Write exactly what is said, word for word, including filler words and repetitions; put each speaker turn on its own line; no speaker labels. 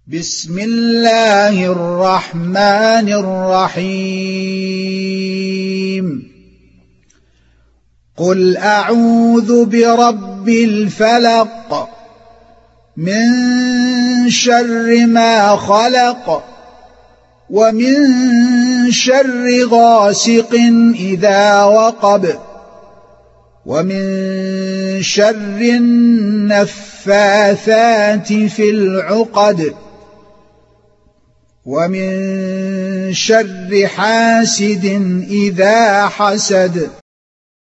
بسم الله الرحمن الرحيم قل أعوذ برب الفلق من شر ما خلق ومن شر غاسق إذا وقب ومن شر النفاثات في العقد ومن شر حاسد إذا حسد